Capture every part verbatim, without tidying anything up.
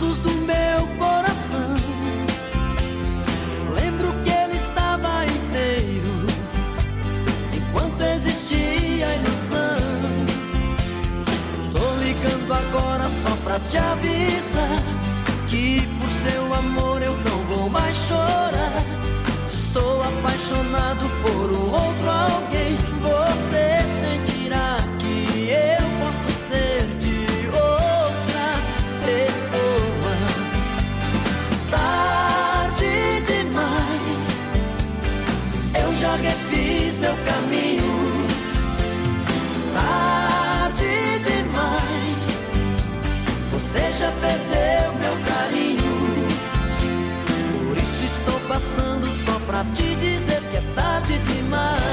pedaços do meu coração. Lembro que ele estava inteiro enquanto existia a ilusão. Tô ligando agora só pra te avisar que por seu amor eu não vou mais chorar. Estou apaixonado por um outro alguém. Você sentirá que eu posso ser de outra pessoa. Tarde demais, eu já refiz meu caminho. Tarde demais, você já perdeu meu carinho. Por isso estou passando só pra te dizer que é tarde demais.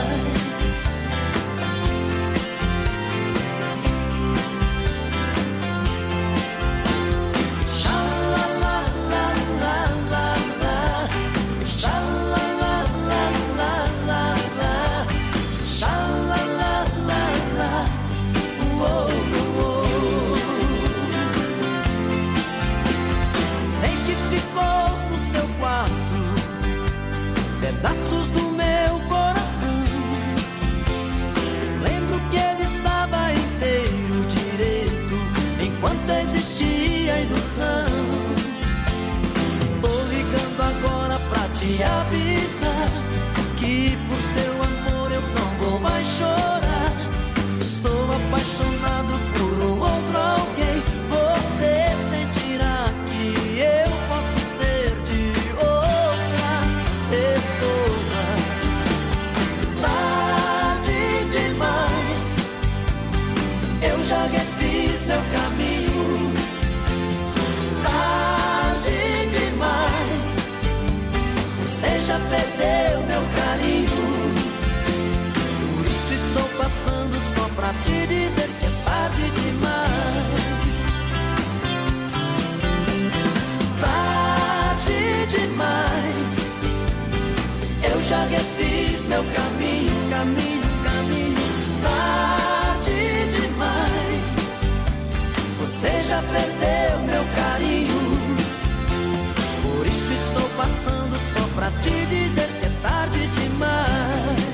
Pedaços do meu coração. Lembro que ele estava inteiro direito enquanto existia a ilusão. Tô ligando agora pra te avisar que por seu amor eu não vou mais chorar. Estou apaixonado por um outro alguém. Você sentirá que eu posso ser de outra pessoa. Tarde demais, eu já refiz meu caminho. Tarde demais, você já perdeu meu carinho. Por isso estou passando só pra te dizer que é tarde demais. Tarde demais, eu já refiz meu caminho, caminho, caminho. Tarde demais, você já perdeu meu carinho. Por isso estou passando só pra te dizer que é tarde demais.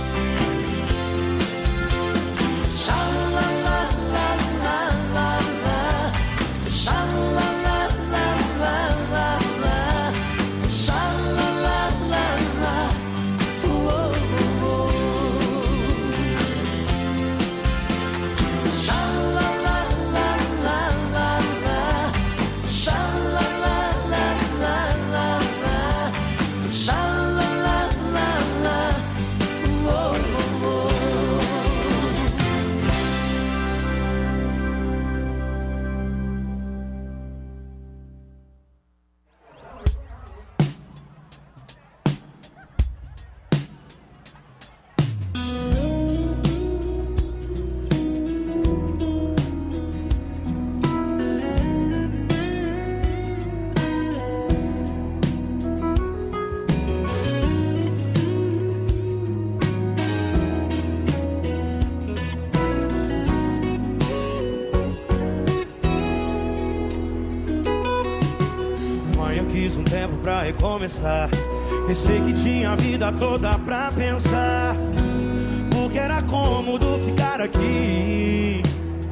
Pra recomeçar, pensei que tinha a vida toda pra pensar, porque era cômodo ficar aqui.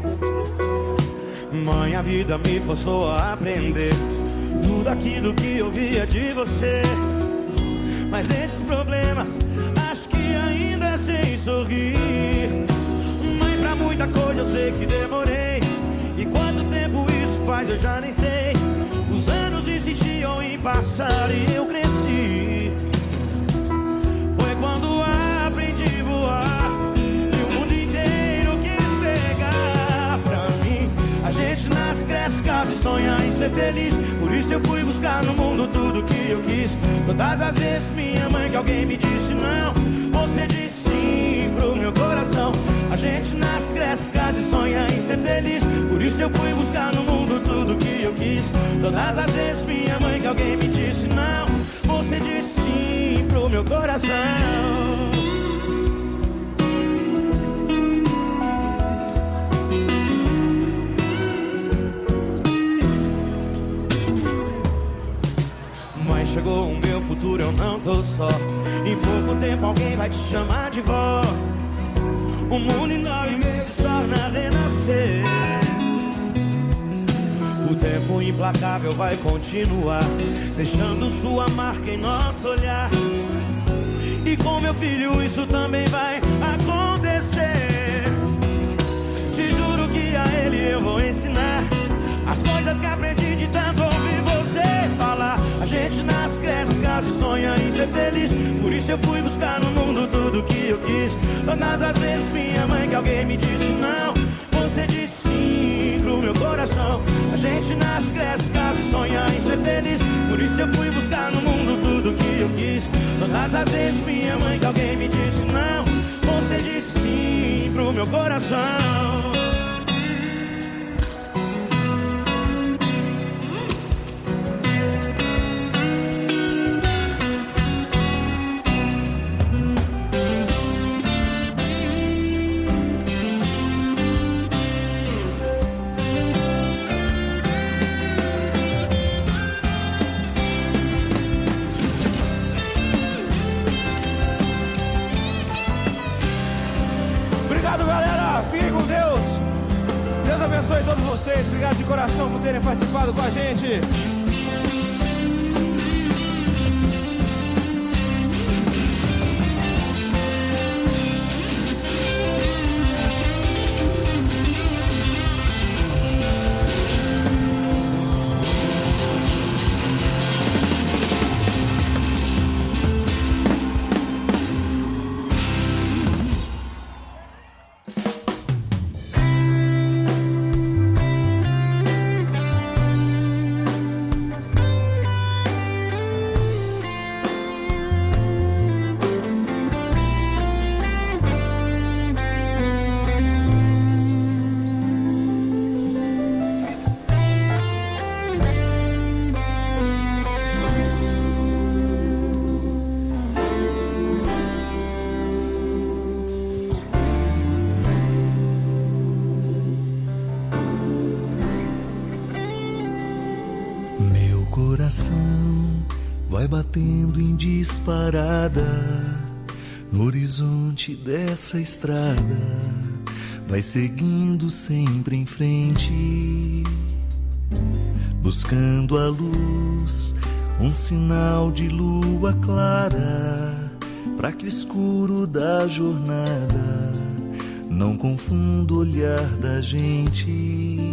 Mãe, a vida me forçou a aprender tudo aquilo que eu via de você. Mas entre os problemas, acho que ainda sei sorrir. Mãe, pra muita coisa eu sei que demorei, e quanto tempo isso faz eu já nem sei. Os anos insistiam em passar e eu cresci. Foi quando aprendi a voar e o mundo inteiro quis pegar pra mim. A gente nasce, cresce, casa e sonha em ser feliz. Por isso eu fui buscar no mundo tudo que eu quis. Todas as vezes minha mãe que alguém me disse não, você disse sim pro meu coração. A gente nasce, cresce, casa e sonha em ser feliz. Por isso eu fui buscar no mundo tudo que eu quis. Todas as vezes minha mãe que alguém me disse não, você disse sim pro meu coração. pouco tempo alguém vai te chamar de vó. O mundo em nove meses torna a renascer. O tempo implacável vai continuar, deixando sua marca em nosso olhar. E com meu filho isso também vai acontecer. Te juro que a ele eu vou ensinar as coisas que aprendi de tanto ouvir você falar. A gente nasce, cresce, casa e sonha em ser feliz. Por isso eu fui buscar no mundo tudo que eu quis. Todas as vezes minha mãe que alguém me disse não, você disse sim pro meu coração. A gente nasce, cresce, casa e sonha em ser feliz. Por isso eu fui buscar no mundo tudo que eu quis. Todas as vezes minha mãe que alguém me disse não, você disse sim pro meu coração. Abençoe todos vocês, obrigado de coração por terem participado com a gente. Vai batendo em disparada no horizonte dessa estrada, vai seguindo sempre em frente, buscando a luz, um sinal de lua clara, para que o escuro da jornada não confunda o olhar da gente.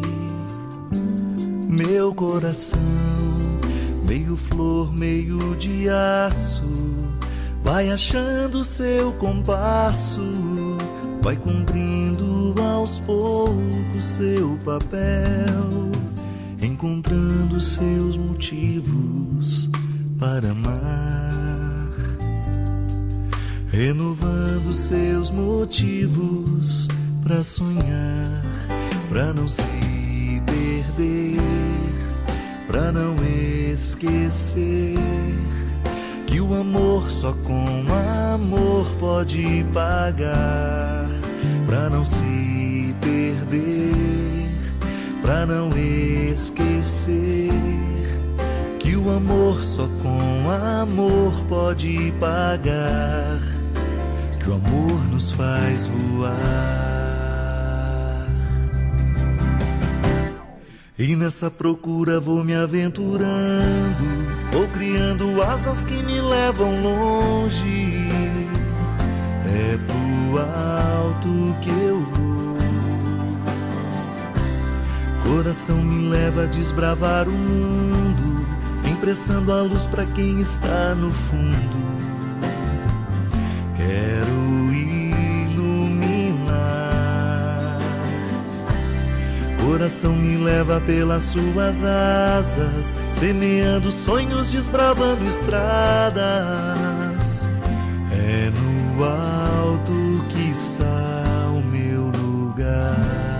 Meu coração, meio flor, meio de aço, vai achando seu compasso, vai cumprindo aos poucos seu papel, encontrando seus motivos para amar, renovando seus motivos para sonhar, para não se perder, pra não esquecer que o amor só com amor pode pagar. Pra não se perder, pra não esquecer que o amor só com amor pode pagar. Que o amor nos faz voar. E nessa procura vou me aventurando, vou criando asas que me levam longe. É pro alto que eu vou. Coração me leva a desbravar o mundo, emprestando a luz pra quem está no fundo. Quero coração me leva pelas suas asas, semeando sonhos, desbravando estradas. É no alto que está o meu lugar.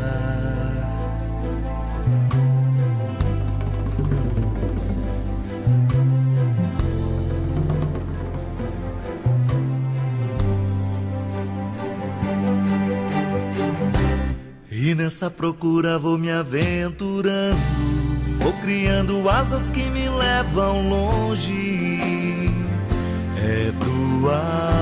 E nessa procura vou me aventurando, vou criando asas que me levam longe. É pro ar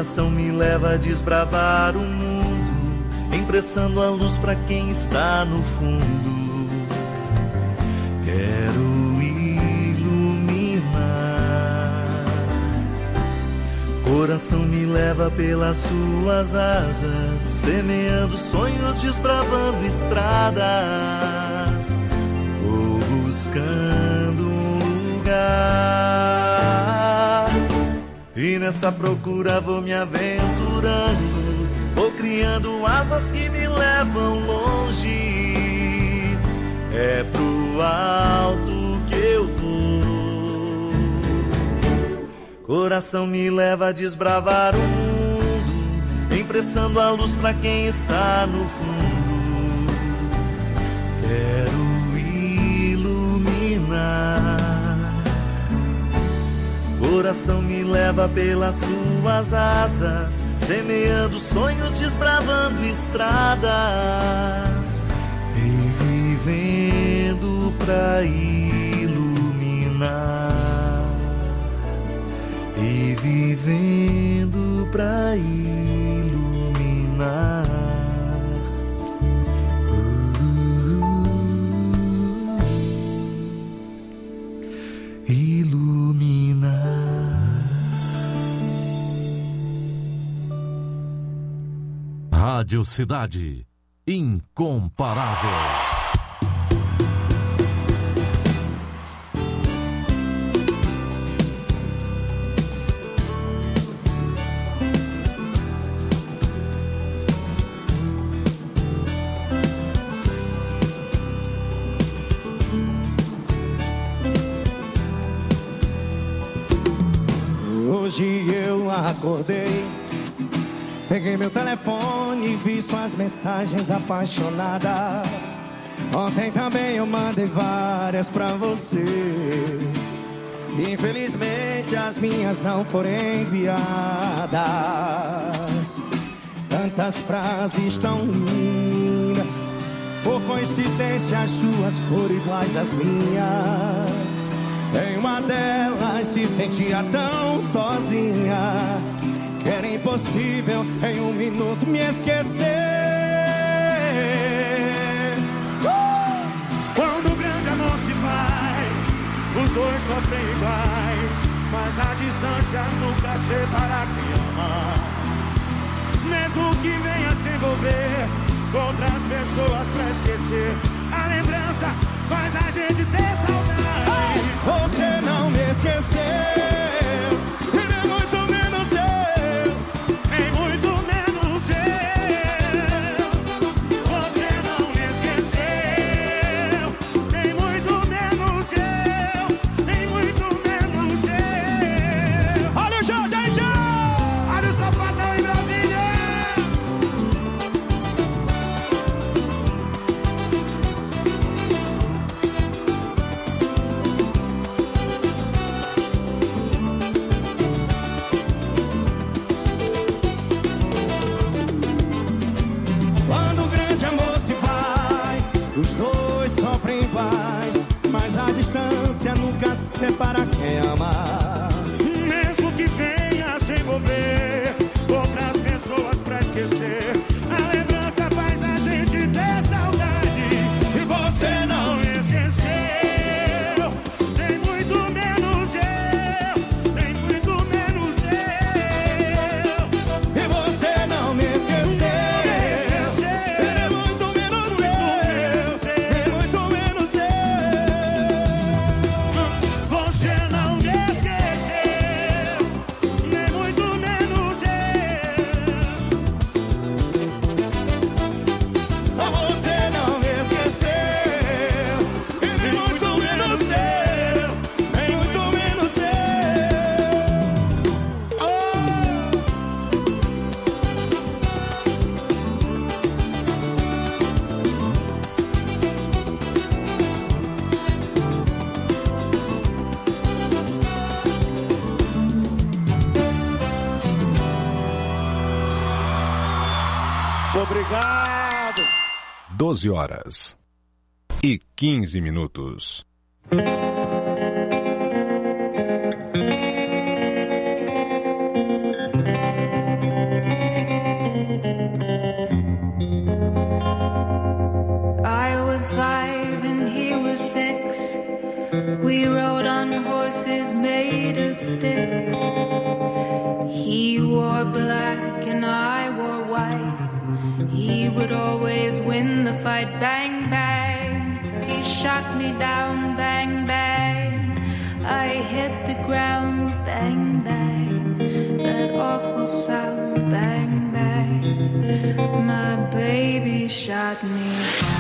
Coração me leva a desbravar o mundo, emprestando a luz pra quem está no fundo. Quero iluminar. Coração me leva pelas suas asas, semeando sonhos, desbravando estradas. Vou buscando um lugar, e nessa procura vou me aventurando, vou criando asas que me levam longe. É pro alto que eu vou. Coração me leva a desbravar o mundo, emprestando a luz pra quem está no fundo. Quero iluminar. Coração me leva pelas suas asas, semeando sonhos, desbravando estradas, e vivendo pra iluminar, e vivendo pra iluminar. Rádio Cidade, incomparável. Hoje eu acordei, peguei meu telefone e vi suas mensagens apaixonadas. Ontem também eu mandei várias pra você. Infelizmente as minhas não foram enviadas. Tantas frases tão lindas, por coincidência as suas foram iguais às minhas. Em uma delas se sentia tão sozinha que era impossível em um minuto me esquecer. uh! Quando o grande amor se vai, os dois sofrem iguais, mas a distância nunca separa quem ama. Mesmo que venha se envolver com outras pessoas pra esquecer, a lembrança faz a gente ter saudade. Você não me esqueceu, e nem muito menos eu, nem muito menos eu. Você não me esqueceu, nem muito menos eu, nem muito menos eu. Olha o Jorge aí, já! Olha o Sapatão em Brasília. Quando o grande amor se vai, os dois sofrem iguais, mas a distância nunca separa quem ama. Mesmo que venha se envolver com outras pessoas pra esquecer, a lembrança faz a gente ter saudade. E você não me esqueceu, nem muito menos eu, nem muito menos eu. E você não me esqueceu, nem muito menos eu, nem muito menos eu. Você não me esqueceu, nem muito menos eu. Você não me esqueceu, e nem muito menos eu, nem muito menos eu. Obrigado. doze horas e quinze minutos. horses made of sticks. He wore black and I wore white. He would always win the fight. Bang, bang. He shot me down. Bang, bang. I hit the ground. Bang, bang. That awful sound. Bang, bang. My baby shot me down.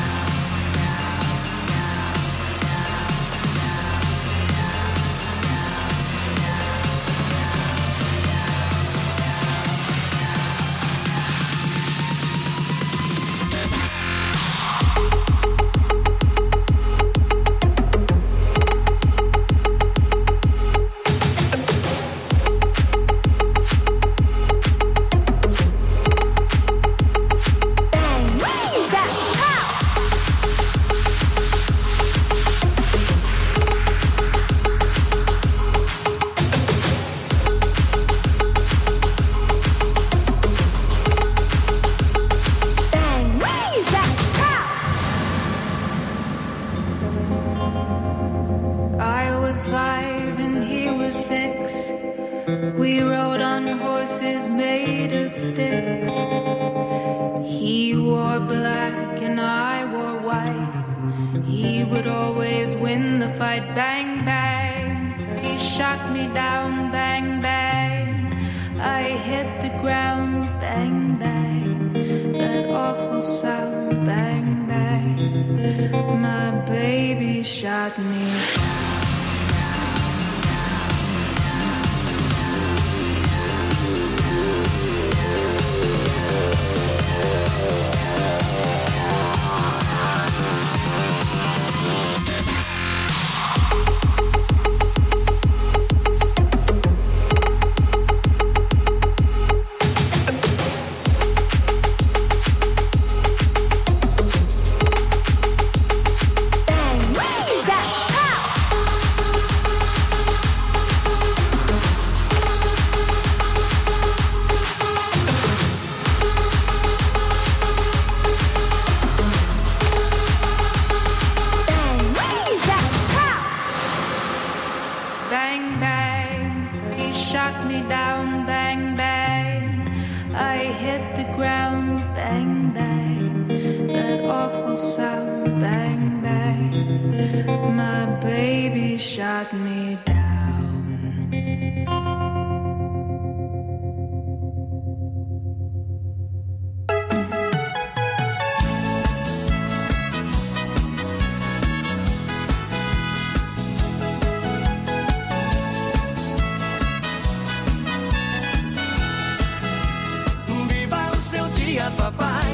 Papai,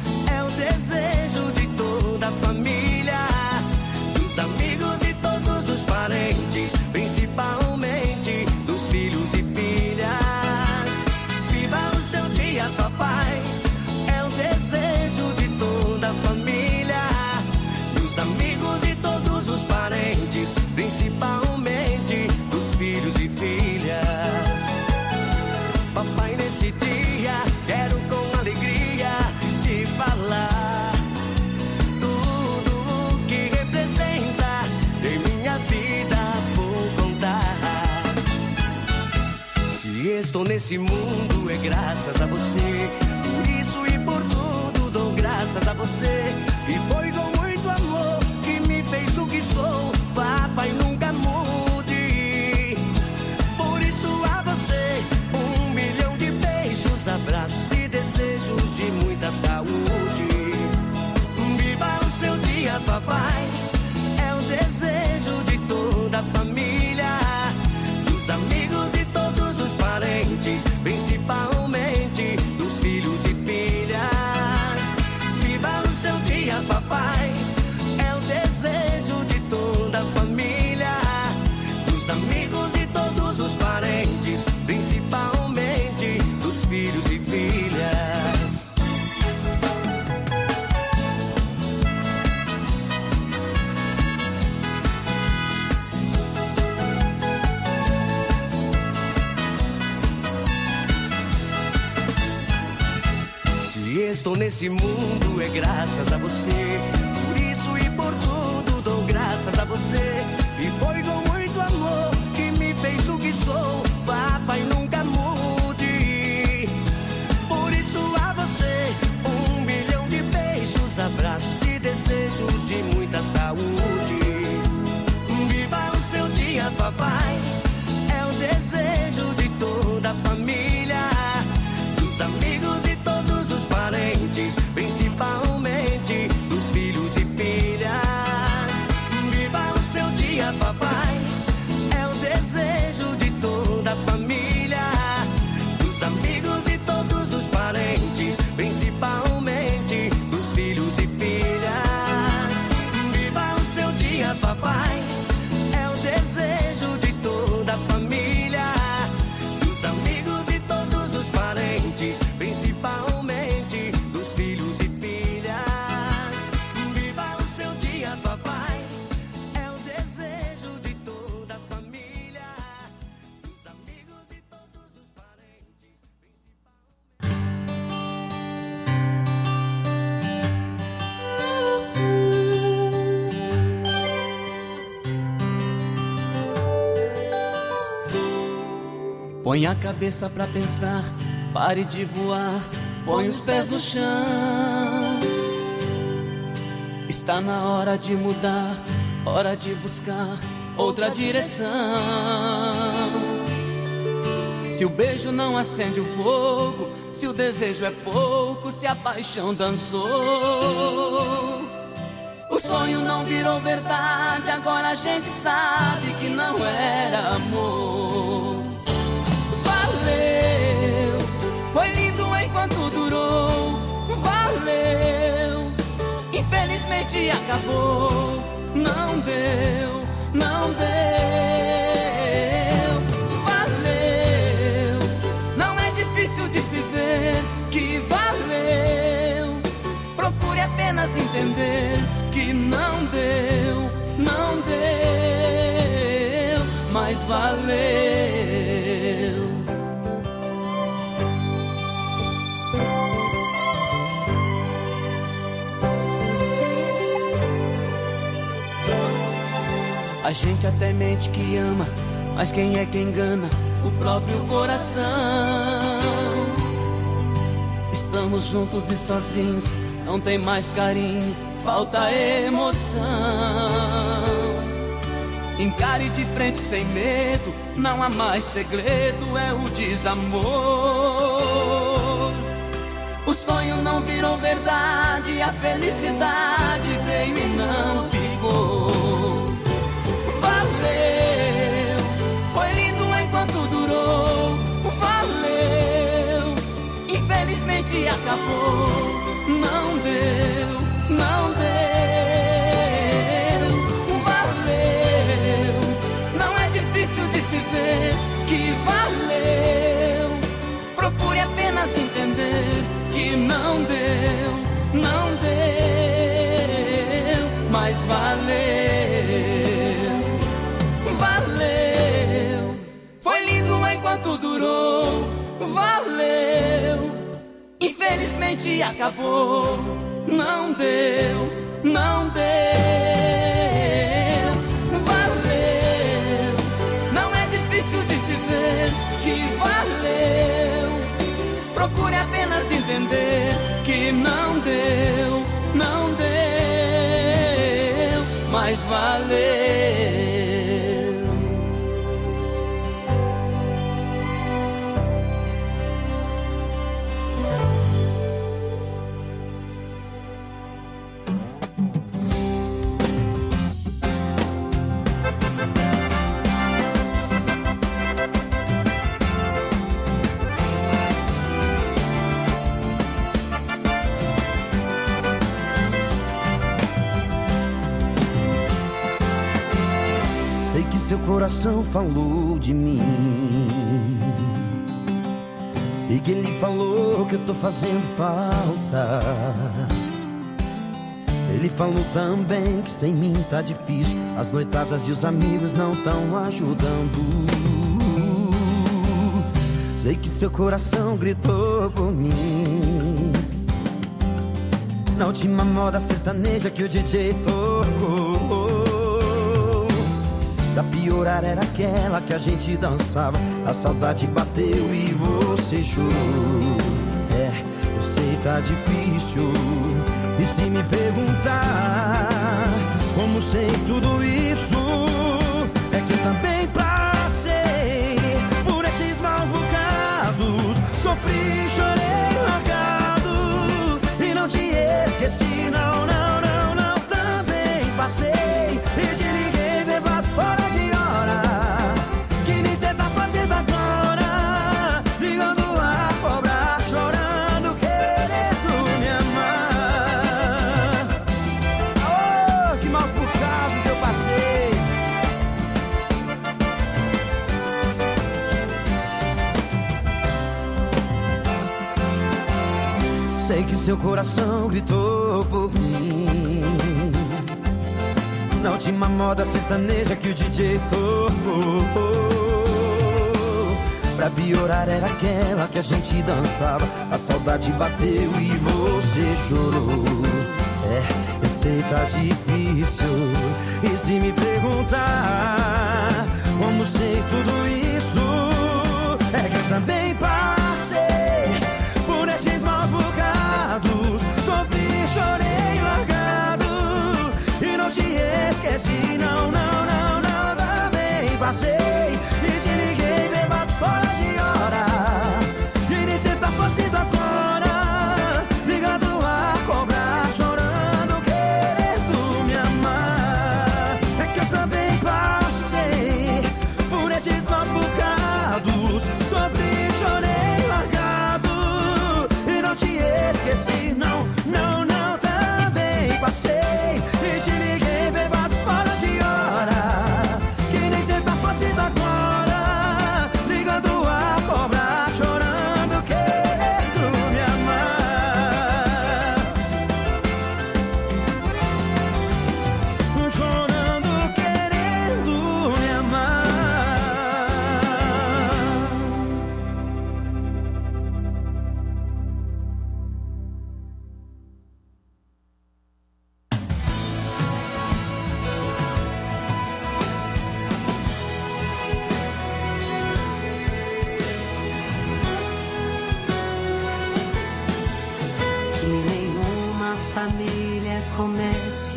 é o desejo de toda a família, dos amigos e todos os parentes, principalmente dos filhos e filhas. Viva o seu dia, papai, é o desejo de toda a família, dos amigos e todos os parentes, principalmente dos filhos e filhas. Papai, nesse dia quero com alegria te falar tudo o que representa em minha vida, vou contar. Se estou nesse mundo é graças a você, por isso e por tudo dou graças a você. E foi com muito amor que me fez o que sou, papai, nunca mude. Por isso a você um milhão de beijos, abraços e desejos de muita saúde. Viva o seu dia, papai, é o desejo de toda a família, dos amigos e todos os parentes, principalmente dos filhos e filhas. Viva o seu dia, papai, é o desejo de toda a família, dos amigos e todos os parentes, principalmente dos filhos e filhas. Se estou nesse mundo é graças a você, por isso e por tudo dou graças a você. E foi com muito amor que Põe a cabeça pra pensar, pare de voar, põe os pés no chão. Está na hora de mudar, hora de buscar outra direção. Se o beijo não acende o fogo, se o desejo é pouco, se a paixão dançou, o sonho não virou verdade, agora a gente sabe que não era amor. Valeu, foi lindo enquanto durou, valeu, infelizmente acabou, não deu, não deu, valeu, não é difícil de se ver que valeu, procure apenas entender que não deu, não deu, mas valeu. A gente até mente que ama, mas quem é que engana? O próprio coração. Estamos juntos e sozinhos, não tem mais carinho, falta emoção. Encare de frente sem medo, não há mais segredo, é o desamor. O sonho não virou verdade, a felicidade veio e não ficou. Valeu, foi lindo enquanto durou, valeu, infelizmente acabou, não deu, não deu, valeu, não é difícil de se ver que valeu, procure apenas entender que não deu, não deu, mas valeu. Valeu, foi lindo enquanto durou, valeu, infelizmente acabou, não deu, não deu, valeu, não é difícil de se ver que valeu, procure apenas entender que não deu, não deu, mas valeu. Seu coração falou de mim. Sei que ele falou que eu tô fazendo falta. Ele falou também que sem mim tá difícil, as noitadas e os amigos não tão ajudando. Sei que seu coração gritou por mim na última moda sertaneja que o D J tocou. Pra piorar era aquela que a gente dançava, a saudade bateu e você chorou. É, eu sei tá difícil, e se me perguntar como sei tudo isso, é que eu também passei por esses maus bocados, sofri, chorei, largado, e não te esqueci, não, não, não, não, também passei e te liguei bebado fora de hora, que nem cê tá fazendo agora, ligando a cobrar, chorando, querendo me amar. Oh, que maus bocados eu passei. Sei que seu coração gritou por mim na última moda sertaneja que o D J tocou. Pra piorar era aquela que a gente dançava, a saudade bateu e você chorou. É, eu sei tá difícil, e se me perguntar como sei tudo isso, é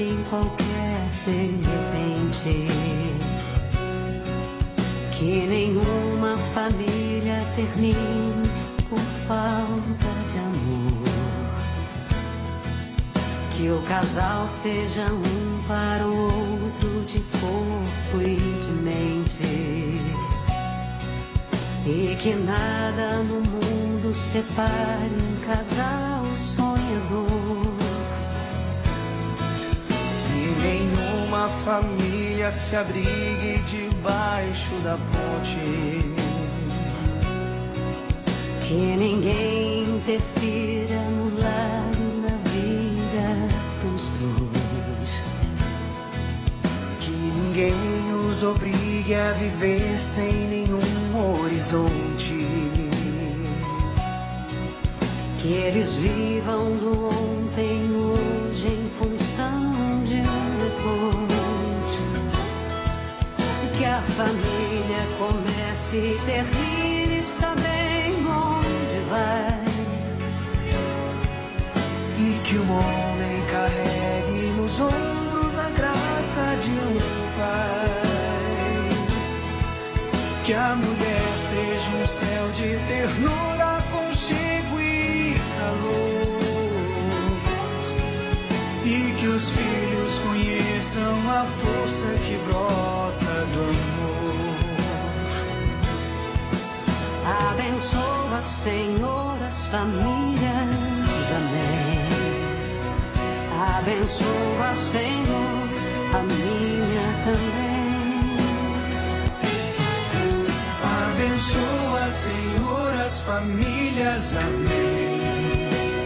em qualquer de repente. Que nenhuma família termine por falta de amor. Que o casal seja um para o outro de corpo e de mente. E que nada no mundo separe um casal sonhador. Que nenhuma família se abrigue debaixo da ponte. Que ninguém interfira no lar e na vida dos dois. Que ninguém os obrigue a viver sem nenhum horizonte. Que eles vivam do ontem no hoje em função de um depois. Que a família comece e termine sabendo onde vai. E que o homem carregue nos ombros a graça de um pai. Que a mulher seja um céu de ternura, aconchego e calor. E que os filhos conheçam a força que brota do amor. Abençoa, Senhor, as famílias, amém. Abençoa, Senhor, a minha também. Abençoa, Senhor, as famílias, amém.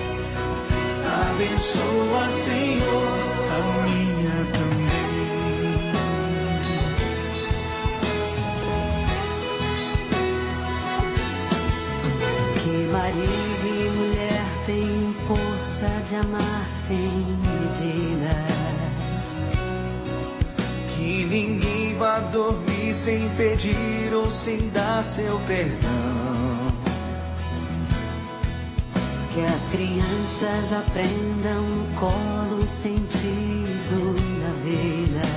Abençoa, Senhor, a minha também. Que marido e mulher tenham força de amar sem medida. Que ninguém vá dormir sem pedir ou sem dar seu perdão. Que as crianças aprendam no colo o sentido da vida.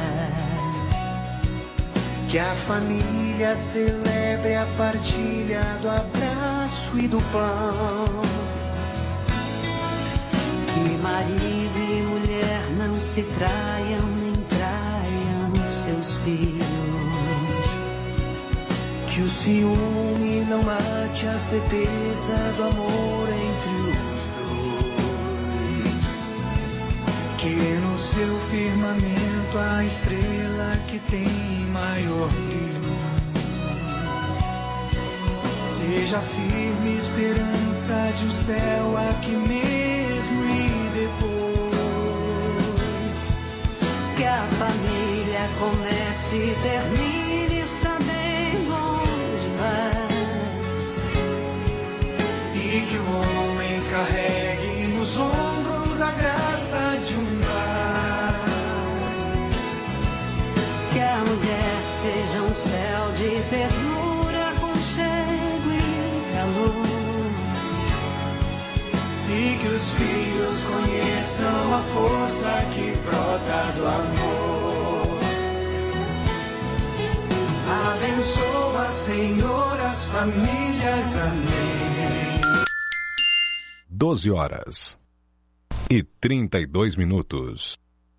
Que a família celebre a partilha do abraço e do pão. Que marido e mulher não se traiam nem traiam seus filhos. Que o ciúme não mate a certeza do amor entre os dois. Que no seu firmamento a estrela que tem maior brilho seja firme esperança de um céu aqui mesmo e depois. Que a família comece e termine sabendo onde vai. E que o homem carregue nos ombros a graça de um lar. Que a mulher seja um céu de ternura, aconchego e calor. E que os filhos conheçam a força que brota do amor. Abençoa, Senhor, as famílias, amém. doze horas e trinta e dois minutos.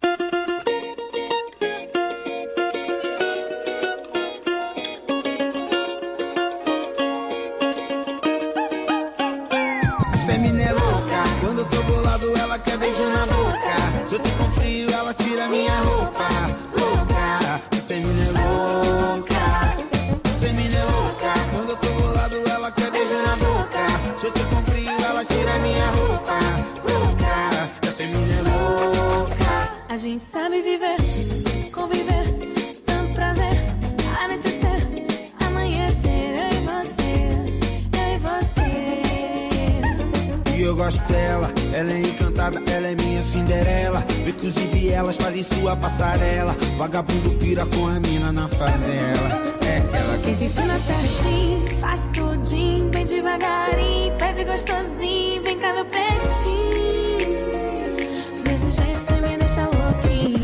Essa mina é louca, quando eu tô bolado ela quer beijo na boca. Se eu tô com frio ela tira minha roupa. Louca, essa mina é louca. Essa mina é louca, quando eu tô bolado ela quer beijo na boca. Se eu tô com frio ela tira minha roupa. Louca, essa mina é louca. A gente sabe viver, conviver, tanto prazer, anoitecer, amanhecer, eu e você, eu e você. E eu gosto dela, ela é encantada, ela é minha Cinderela. Inclusive elas fazem sua passarela. Vagabundo pira com a mina na favela. É ela Quem te ensina certinho, faz tudinho, bem devagarinho, pede gostosinho, vem cá meu pretinho. Desse jeito cê me deixa louquinho.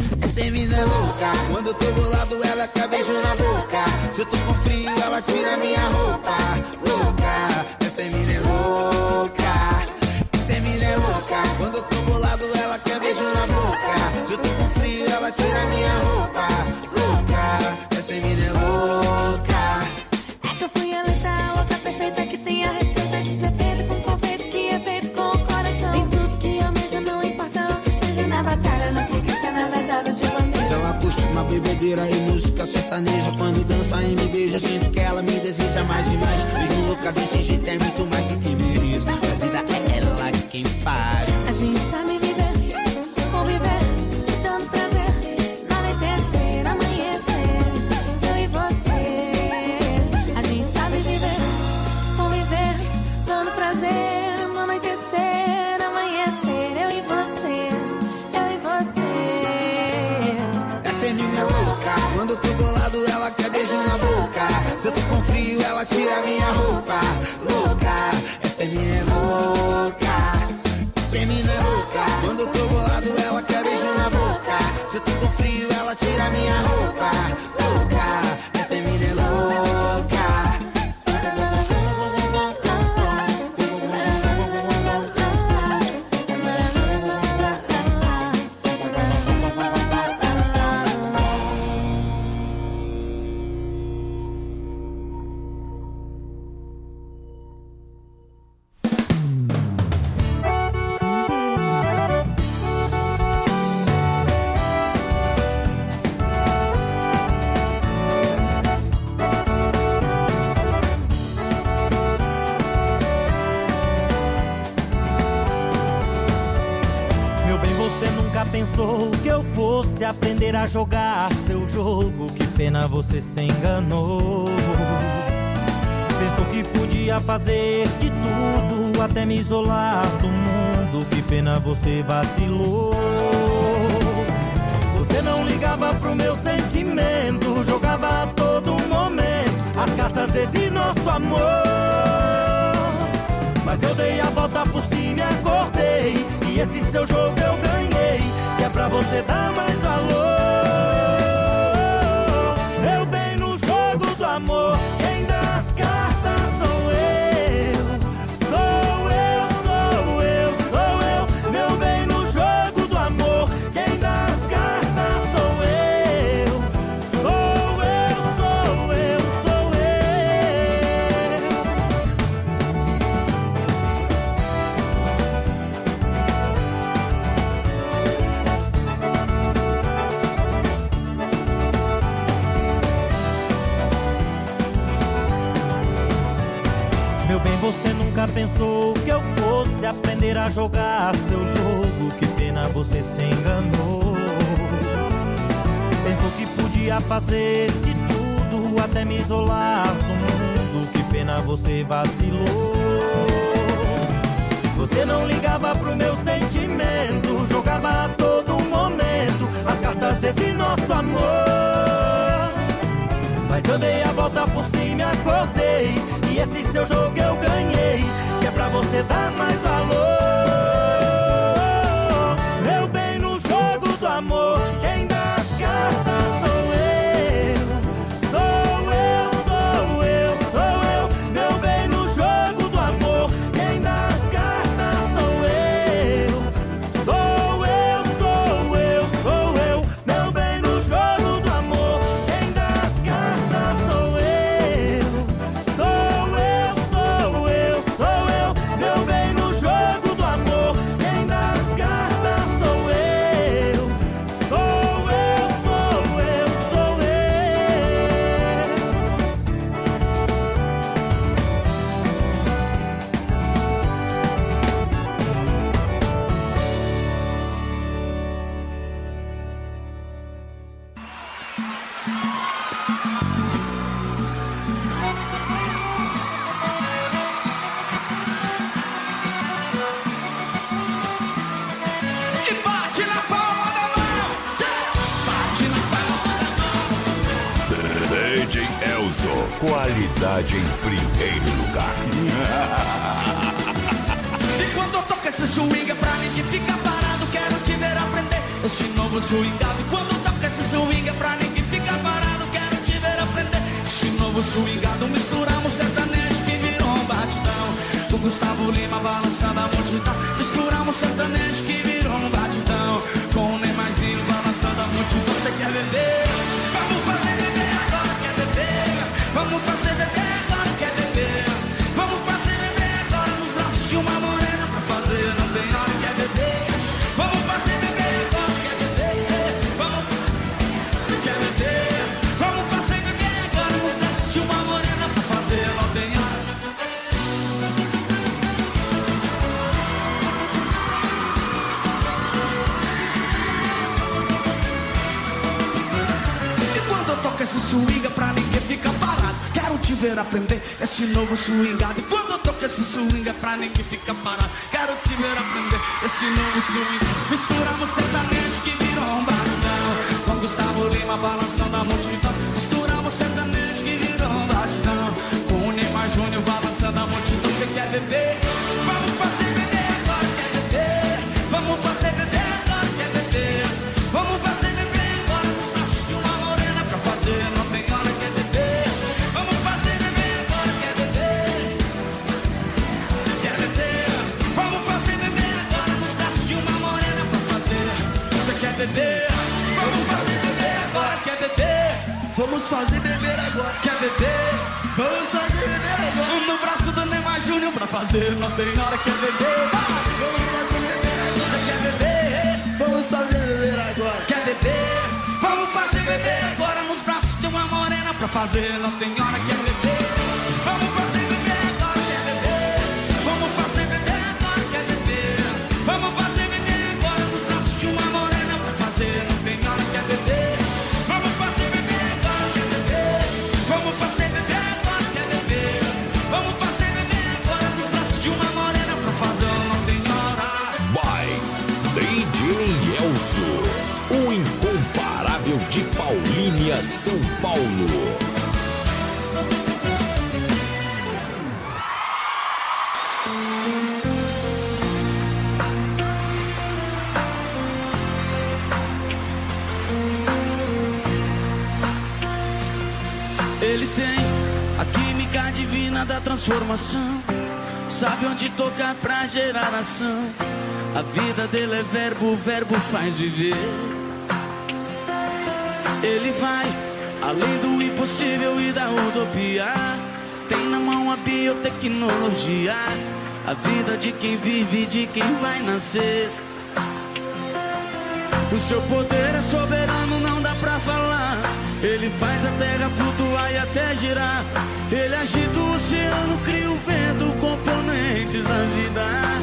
louca. Quando eu tô bolado, ela quer beijo na boca. Se eu tô com frio, ela tira minha roupa. Louca, essa mina é louca. Essa mina é louca. Quando eu tô bolado, ela quer beijo na boca. Se eu tô com frio, ela tira minha roupa. Louca, essa mina é louca. É que eu fui eleita a louca perfeita que tem a receita de ser feita com confeito que é feito com o coração. Em tudo que almeja, não importa o que seja na batalha, na conquista, na verdade, de bandeira. Mas ela curte uma bebedeira e música sertaneja. Quando dança e me beija, sinto que ela me deseja mais e mais. Mesmo louca desse jeito é muito mais do que mereço. A vida é ela quem faz. A gente sabe viver, conviver, dando prazer, anoitecer, amanhecer, eu e você. A gente sabe viver, conviver, dando prazer, anoitecer, amanhecer, eu e você, eu e você. Essa mina é louca. Quando eu tô bolado, ela quer beijo na boca. Se eu tô com frio, ela tira minha roupa. Louca, essa mina é louca. Essa mina é louca. Quando eu tô bolado, ela quer beijo na boca. Se eu tô com frio, ela tira minha roupa. Louca, essa mina é louca. Pensou que eu fosse aprender a jogar seu jogo, que pena você se enganou. Pensou que podia fazer de tudo, até me isolar do mundo, que pena você vacilou. Você não ligava pro meu sentimento, jogava a todo momento as cartas desse nosso amor. Mas eu dei a volta por cima e acordei, e esse seu jogo eu ganhei, que é pra você dar mais valor. Eu bem no jogo do amor, quem dá as cartas sou eu. Sou eu, sou eu, sou eu. Meu bem no jogo do amor, quem dá as cartas sou eu. Sou eu, sou eu, sou eu. Meu bem, você nunca pensou que eu fosse aprender a jogar seu jogo, que pena você se enganou. Pensou que podia fazer de tudo, até me isolar do mundo, que pena você vacilou. Você não ligava pro meu sentimento, jogava a todo momento as cartas desse nosso amor. Mas eu dei a volta por cima e acordei, e esse seu jogo eu ganhei, que é pra você dar mais valor. Meu bem no jogo do amor, quem dá as cartas sou eu. Sou eu, sou eu, sou eu. Meu bem no jogo do amor, quem dá as cartas sou eu. Sou eu, sou eu, sou eu. Meu bem no jogo do amor, quem dá as cartas sou eu. Sou eu, sou eu, sou eu. Meu bem no jogo do amor, quem dá as cartas sou eu. Sou eu, sou eu, sou eu. E bate na palma da mão, bate na palma da mão. D J Elzo, qualidade em primeiro lugar. E quando eu toco esse swing é pra mim que fica parado, quero te ver aprender esse novo swingado. E quando eu toco esse swing é pra ninguém ficar parado. Quero te ver aprender esse novo swingado. Misturamos sertanejo que virou um batidão. O Gustavo Lima balançando a multidão. Misturamos sertanejo que virou um batidão. Com o Neymarzinho balançando a multidão. Você quer beber? Vamos fazer beber agora, quer beber? Vamos fazer beber agora, quer beber? Vamos fazer beber agora nos braços de uma morena pra fazer, não tem hora, quer beber? Vamos fazer beber agora, quer beber? Vamos, quer beber? Vamos fazer beber agora nos braços de uma morena pra fazer, não tem hora. E quando eu toco esse swing é pra ninguém ficar parado. Quero te ver aprender esse novo swingado. E quando eu toco esse swing é pra ninguém ficar parado. Quero te ver aprender esse novo swing. Misturamos sertanejo que virou um batidão. Com Gustavo Lima balançando a multidão. Misturamos sertanejo que virou um batidão. Com o Neymar Júnior balançando a multidão. Você quer beber? Vamos fazer beber agora, quer beber? Vamos fazer beber agora, quer beber? Vamos fazer beber agora nos braços de uma morena pra fazer, não tem hora, quer beber? Vamos fazer beber agora, quer beber? Quer beber? Vamos fazer beber agora nos braços de uma morena pra fazer. Você quer beber? Vamos fazer beber agora, quer beber? Vamos fazer beber agora, quer beber? Vamos fazer beber agora no braço do Neymar Júnior pra fazer, não tem hora, quer beber? Vamos fazer beber agora. Você quer beber? Vamos fazer beber agora, quer beber? Vamos fazer beber agora nos braços de uma morena pra fazer, não tem hora, quer beber? Vamos fazer beber agora, quer beber? Vamos fazer beber agora, quer beber? Vamos fazer beber agora nos braços de uma morena pra fazer, não tem hora, quer beber? Vamos fazer beber agora, quer beber? Vamos fazer beber agora, quer beber? Vamos fazer beber agora nos braços de uma morena pra fazer, não tem hora. By D J Elso, o incomparável de Paulínia, São Paulo. Ele tem a química divina da transformação. Sabe onde tocar pra gerar ação. A vida dele é verbo, o verbo faz viver. Ele vai além do impossível e da utopia. Tem na mão a biotecnologia. A vida de quem vive e de quem vai nascer. O seu poder é soberano, não dá pra falar. Ele faz a terra flutuar e até girar. Ele agita o oceano, cria o vento, componentes da vida.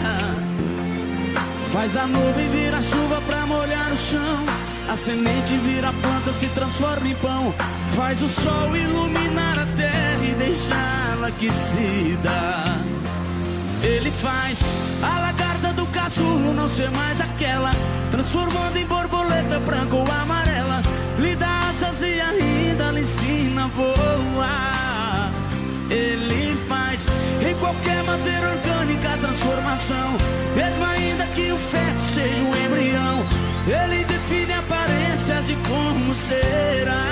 Faz a nuvem virar chuva pra molhar o chão. A semente vira planta, se transforma em pão. Faz o sol iluminar a terra e deixá-la aquecida. Ele faz a lagarta do casulo não ser mais aquela, transformando em borboleta branca ou amarela. Lhe dá asas e ainda lhe ensina a voar. Ele faz em qualquer matéria orgânica a transformação, mesmo ainda que o feto seja um embrião. Ele define aparências de como será.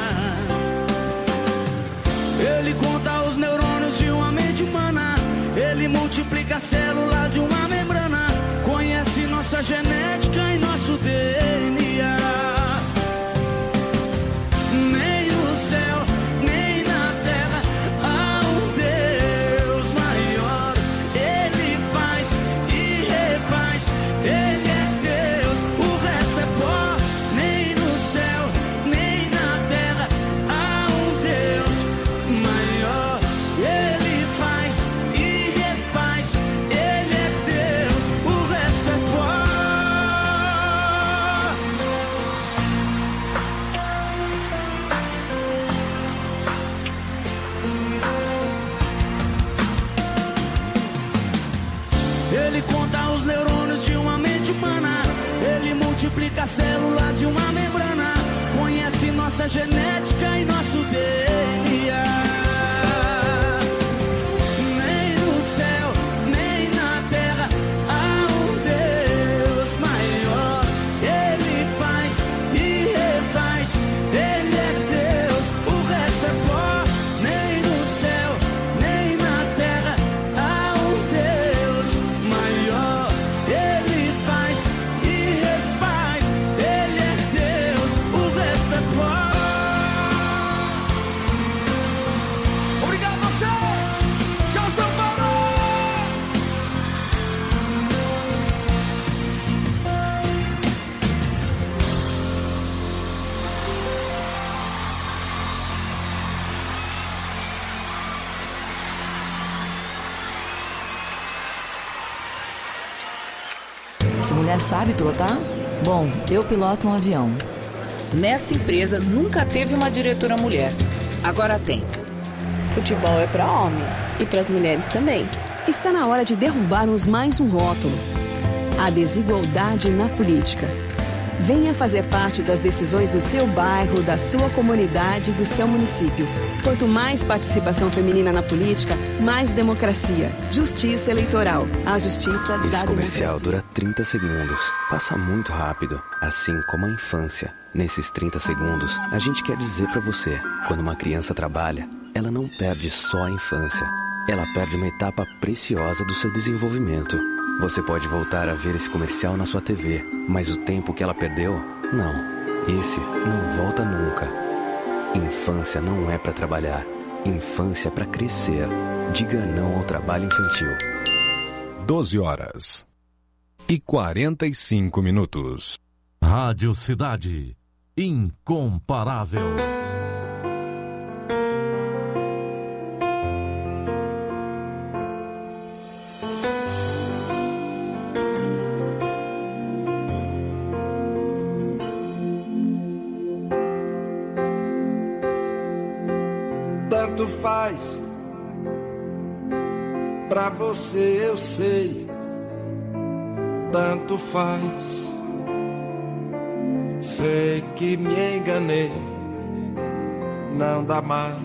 Ele conta os neurônios de uma mente humana. Ele multiplica células de uma membrana. Conhece nossa genética e nosso D N A. Nem no céu, nem na terra há um Deus maior. Ele faz e refaz. Ele é Deus, o resto é pó. Nem no céu, nem na terra há um Deus maior. Ele faz e refaz. Ele é Deus, o resto é pó. Ele conta os neurônios de uma mente humana. Ele multiplica células de uma membrana. Conhece nossa genética e nosso D N A. Nem no céu, nem na terra há um Deus maior. Ele faz e refaz. Se mulher sabe pilotar? Bom, eu piloto um avião. Nesta empresa nunca teve uma diretora mulher. Agora tem. Futebol é para homem e para as mulheres também. Está na hora de derrubarmos mais um rótulo: a desigualdade na política. Venha fazer parte das decisões do seu bairro, da sua comunidade e do seu município. Quanto mais participação feminina na política, mais democracia. Justiça eleitoral. A justiça da Esse comercial democracia. dura trinta segundos. Passa muito rápido, assim como a infância. Nesses trinta segundos, a gente quer dizer pra você: quando uma criança trabalha, ela não perde só a infância. Ela perde uma etapa preciosa do seu desenvolvimento. Você pode voltar a ver esse comercial na sua T V, mas o tempo que ela perdeu, não. Esse não volta nunca. Infância não é pra trabalhar. Infância é pra crescer. Diga não ao trabalho infantil. doze horas e quarenta e cinco minutos. Rádio Cidade. Incomparável. Tanto faz, pra você eu sei, tanto faz. Sei que me enganei, não dá mais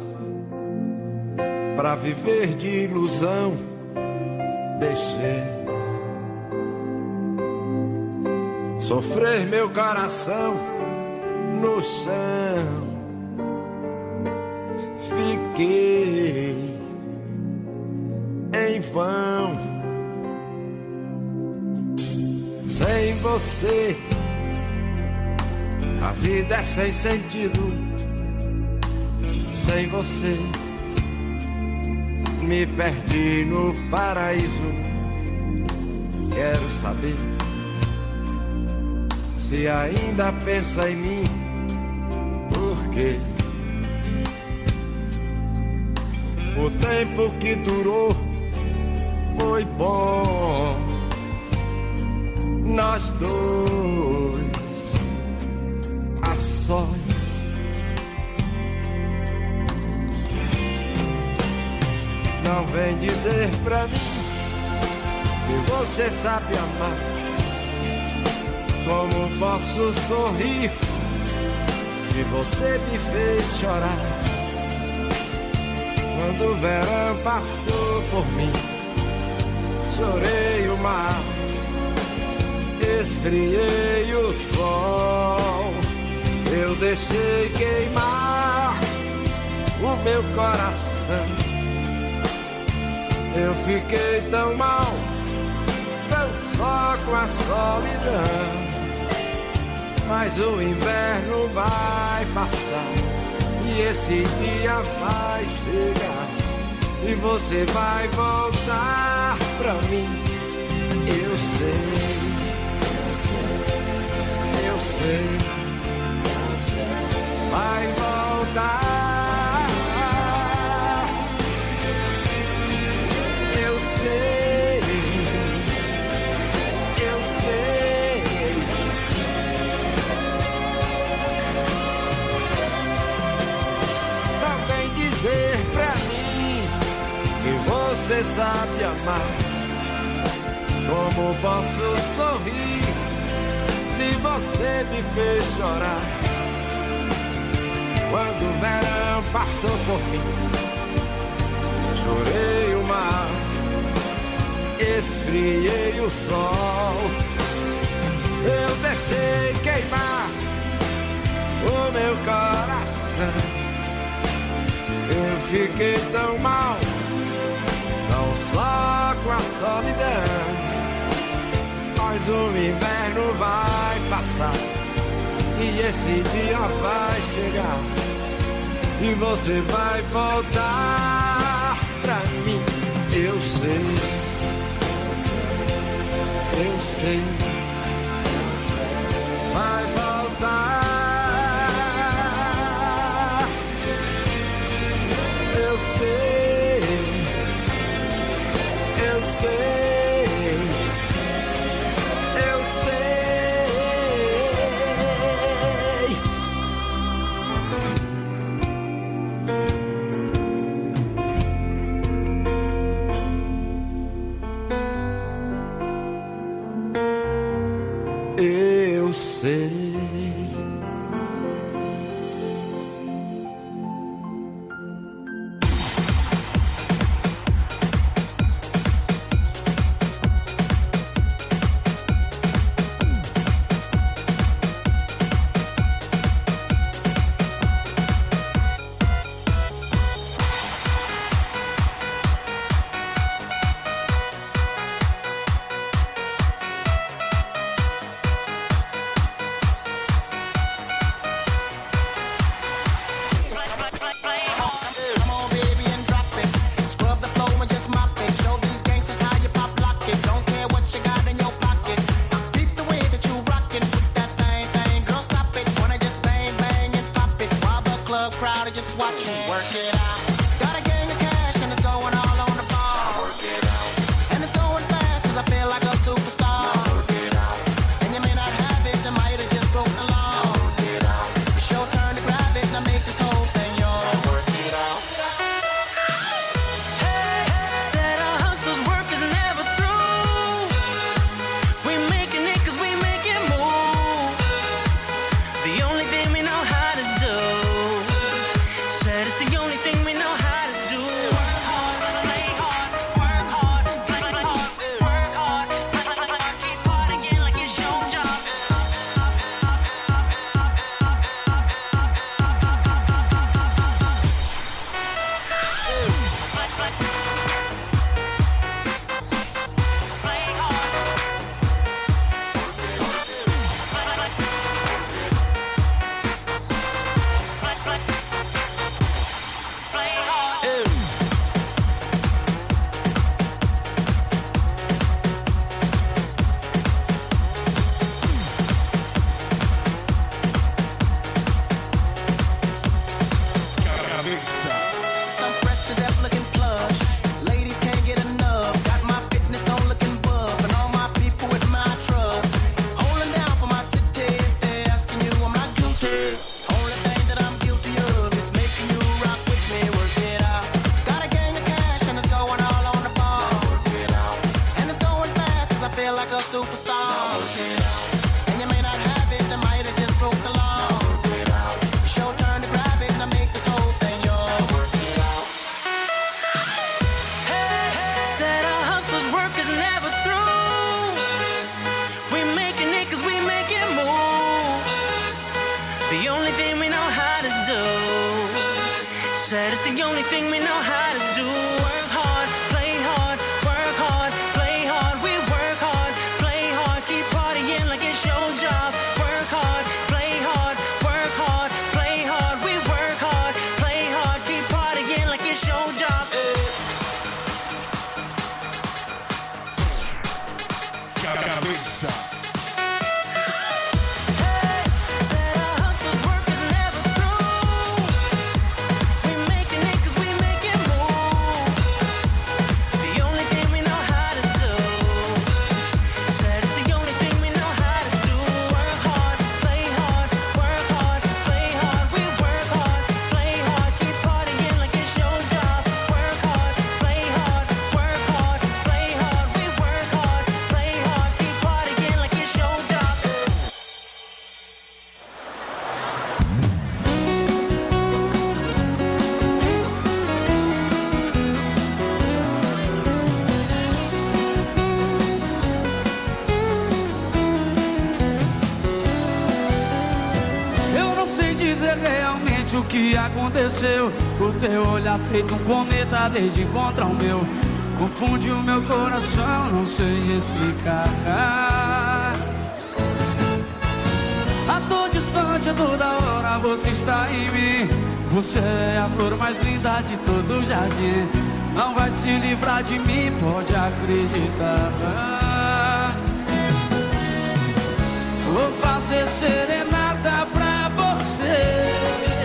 pra viver de ilusão. Deixei sofrer meu coração no chão. Fiquei em vão sem você. A vida é sem sentido sem você. Me perdi no paraíso. Quero saber se ainda pensa em mim. Por quê? O tempo que durou foi bom. Nós dois a sós. Não vem dizer pra mim que você sabe amar. Como posso sorrir se você me fez chorar? Quando o verão passou por mim, chorei o mar, esfriei o sol. Eu deixei queimar o meu coração. Eu fiquei tão mal, tão só com a solidão. Mas o inverno vai passar e esse dia vai chegar e você vai voltar pra mim. Eu sei, eu sei, eu sei. Vai voltar. Eu sei, eu sei. Não vem dizer pra mim que você sabe amar. Como posso sorrir se você me fez chorar? Quando o verão passou por mim, chorei o mar, esfriei o sol. Eu deixei queimar o meu coração. Eu fiquei tão mal, não só com a solidão. Mas o inverno vai passar e esse dia vai chegar e você vai voltar pra mim. Eu sei, eu sei, vai voltar. Eu sei, eu sei, você. O que aconteceu? O teu olhar feito um cometa desde encontrar o meu confunde o meu coração, não sei explicar. A dor distante a toda hora você está em mim. Você é a flor mais linda de todo o jardim. Não vai se livrar de mim, pode acreditar. Vou fazer serenata pra você.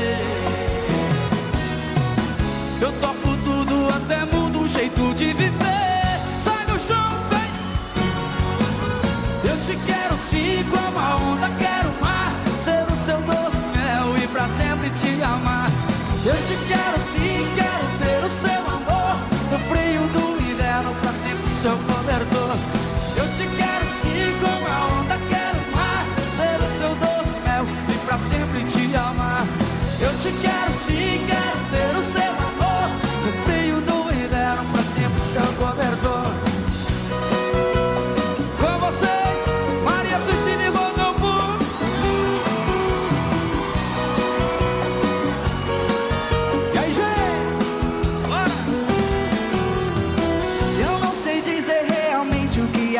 Eu toco tudo, até mudo o jeito de viver. Sai do chão, vem. Eu te quero sim, como a onda, quero o mar. Ser o seu doce mel e pra sempre te amar. Eu te quero sim, quero ter o seu amor. No frio do inverno, pra sempre o seu cobertor. Eu te quero sim, como a onda, quero o mar. Ser o seu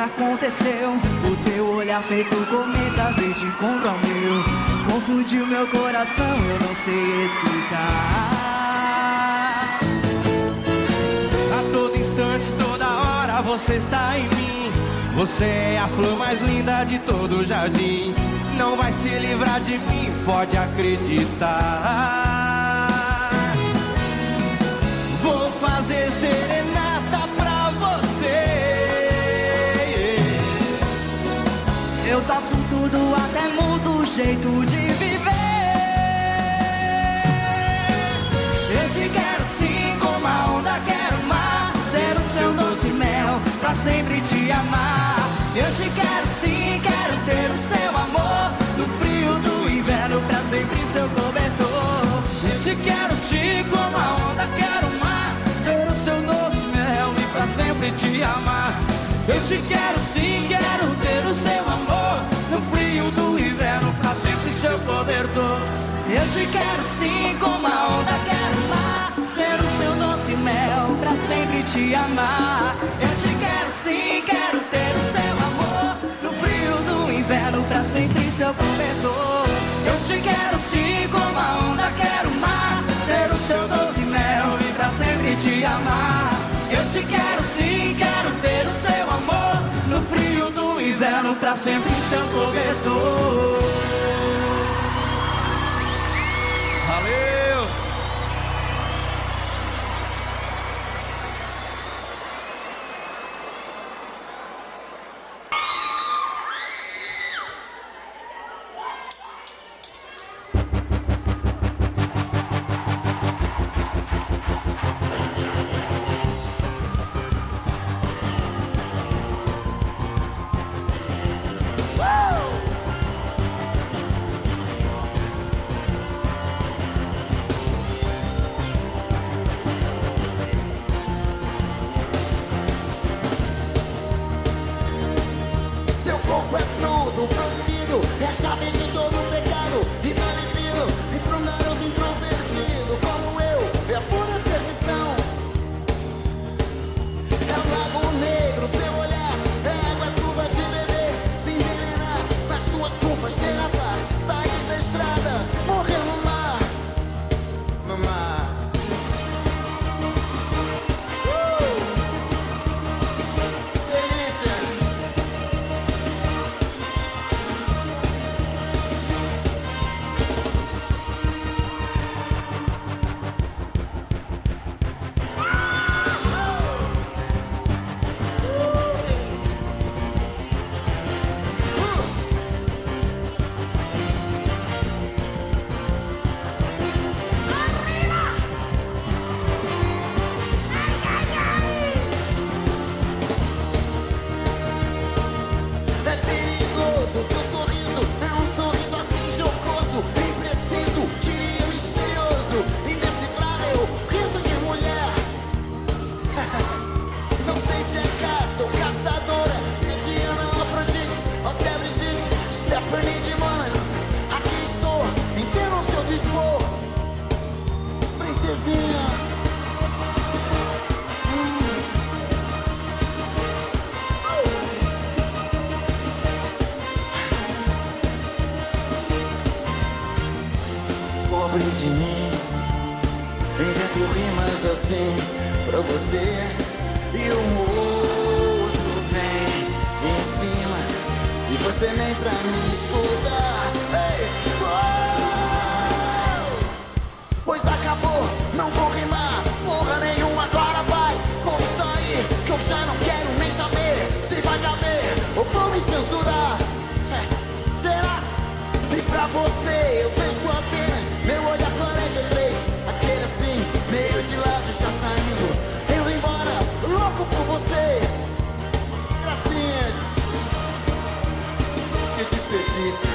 aconteceu. O teu olhar feito cometa veio de encontro ao meu. Confundiu meu coração, eu não sei explicar. A todo instante, toda hora você está em mim. Você é a flor mais linda de todo o jardim. Não vai se livrar de mim, pode acreditar. Vou fazer serenata pra você. Eu topo tudo, até mudo o jeito de viver. Eu te quero sim, como a onda quero o mar. Ser o seu doce mel, pra sempre te amar. Eu te quero sim, quero ter o seu amor. No frio do inverno, pra sempre seu cobertor. Eu te quero sim, como a onda quero o mar. Ser o seu doce mel e pra sempre te amar. Eu te quero sim, quero ter o seu amor. No frio do inverno, pra sempre seu cobertor. Eu te quero sim, como a onda quero o mar. Ser o seu doce mel, pra sempre te amar. Eu te quero sim, quero ter o seu amor. No frio do inverno, pra sempre seu cobertor. Eu te quero sim, como a onda quero o mar. Ser o seu doce mel e pra sempre te amar. Eu te quero sim, quero ter o seu amor. No frio do inverno, pra sempre seu cobertor. Valeu! Pobre de mim, invento rimas assim pra você. E um outro vem em cima e você nem pra me escutar. Ei, oh! Pois acabou, não vou rimar porra nenhuma, agora vai. Como sair, que eu já não quero nem saber se vai caber ou vou me censurar. É, será? E pra você eu penso apenas meu olhar quarenta e três, aquele assim, meio de lado já saindo, indo embora, louco por você. Gracinhas, que desperdício.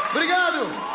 Obrigado.